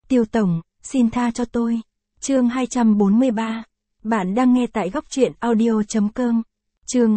Tiêu tổng, xin tha cho tôi. Chương 243. Bạn đang nghe tại góc truyện audio.com. Chương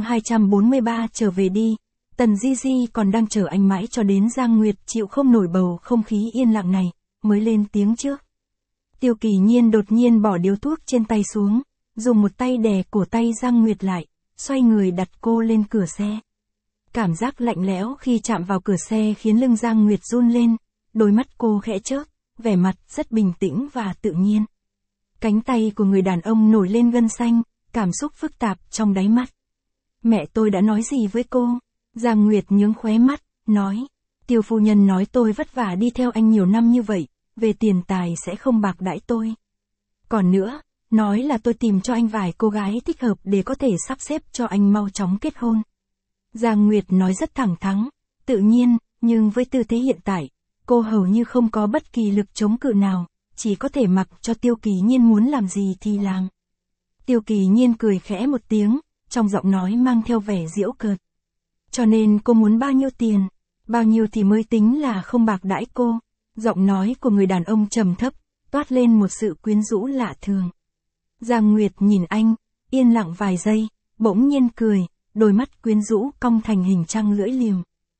243 trở về đi. Tần Di Di còn đang chờ anh mãi cho đến Giang Nguyệt chịu không nổi bầu không khí yên lặng này, mới lên tiếng trước. Tiêu Kỳ Nhiên đột nhiên bỏ điếu thuốc trên tay xuống, dùng một tay đè cổ tay Giang Nguyệt lại, xoay người đặt cô lên cửa xe. Cảm giác lạnh lẽo khi chạm vào cửa xe khiến lưng Giang Nguyệt run lên, đôi mắt cô khẽ chớp, vẻ mặt rất bình tĩnh và tự nhiên. Cánh tay của người đàn ông nổi lên gân xanh, cảm xúc phức tạp trong đáy mắt. Mẹ tôi đã nói gì với cô? Giang Nguyệt nhướng khóe mắt, nói. Tiêu phu nhân nói tôi vất vả đi theo anh nhiều năm như vậy, về tiền tài sẽ không bạc đãi tôi. Còn nữa, nói là tôi tìm cho anh vài cô gái thích hợp để có thể sắp xếp cho anh mau chóng kết hôn. Giang Nguyệt nói rất thẳng thắn, tự nhiên, nhưng với tư thế hiện tại, cô hầu như không có bất kỳ lực chống cự nào, chỉ có thể mặc cho Tiêu Kỳ Nhiên muốn làm gì thì làm. Tiêu Kỳ Nhiên cười khẽ một tiếng, trong giọng nói mang theo vẻ giễu cợt. Cho nên cô muốn bao nhiêu tiền, bao nhiêu thì mới tính là không bạc đãi cô. Giọng nói của người đàn ông trầm thấp, toát lên một sự quyến rũ lạ thường. Giang Nguyệt nhìn anh, yên lặng vài giây, bỗng nhiên cười, đôi mắt quyến rũ cong thành hình trăng lưỡi liềm.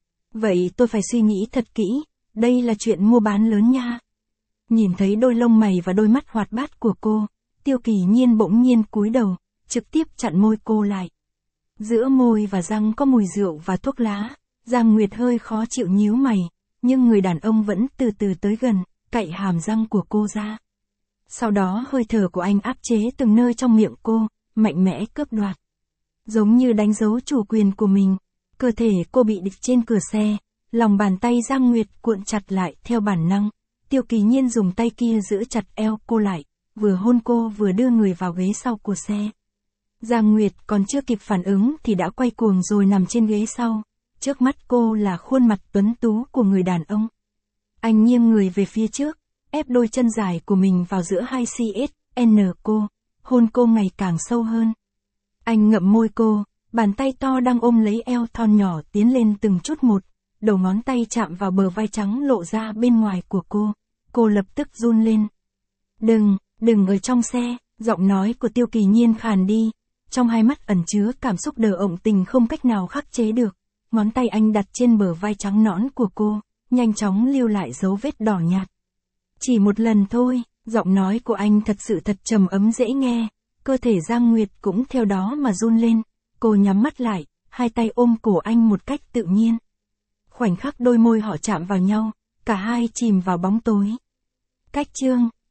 Vậy tôi phải suy nghĩ thật kỹ, đây là chuyện mua bán lớn nha. Nhìn thấy đôi lông mày và đôi mắt hoạt bát của cô, Tiêu Kỳ Nhiên bỗng nhiên cúi đầu, trực tiếp chặn môi cô lại. Giữa môi và răng có mùi rượu và thuốc lá, Giang Nguyệt hơi khó chịu nhíu mày, nhưng người đàn ông vẫn từ từ tới gần, cạy hàm răng của cô ra. Sau đó hơi thở của anh áp chế từng nơi trong miệng cô, mạnh mẽ cướp đoạt. Giống như đánh dấu chủ quyền của mình, cơ thể cô bị địch trên cửa xe, lòng bàn tay Giang Nguyệt cuộn chặt lại theo bản năng. Tiêu Kỳ Nhiên dùng tay kia giữ chặt eo cô lại, vừa hôn cô vừa đưa người vào ghế sau của xe. Giang Nguyệt còn chưa kịp phản ứng thì đã quay cuồng rồi nằm trên ghế sau. Trước mắt cô là khuôn mặt tuấn tú của người đàn ông. Anh nghiêng người về phía trước, ép đôi chân dài của mình vào giữa hai CSN cô, hôn cô ngày càng sâu hơn. Anh ngậm môi cô, bàn tay to đang ôm lấy eo thon nhỏ tiến lên từng chút một, đầu ngón tay chạm vào bờ vai trắng lộ ra bên ngoài của cô lập tức run lên. Đừng ở trong xe, giọng nói của Tiêu Kỳ Nhiên khàn đi, trong hai mắt ẩn chứa cảm xúc đờ ộng tình không cách nào khắc chế được. Ngón tay anh đặt trên bờ vai trắng nõn của cô, nhanh chóng lưu lại dấu vết đỏ nhạt. Chỉ một lần thôi, giọng nói của anh thật sự thật trầm ấm dễ nghe, cơ thể Giang Nguyệt cũng theo đó mà run lên, cô nhắm mắt lại, hai tay ôm cổ anh một cách tự nhiên. Khoảnh khắc đôi môi họ chạm vào nhau, cả hai chìm vào bóng tối. Cách chương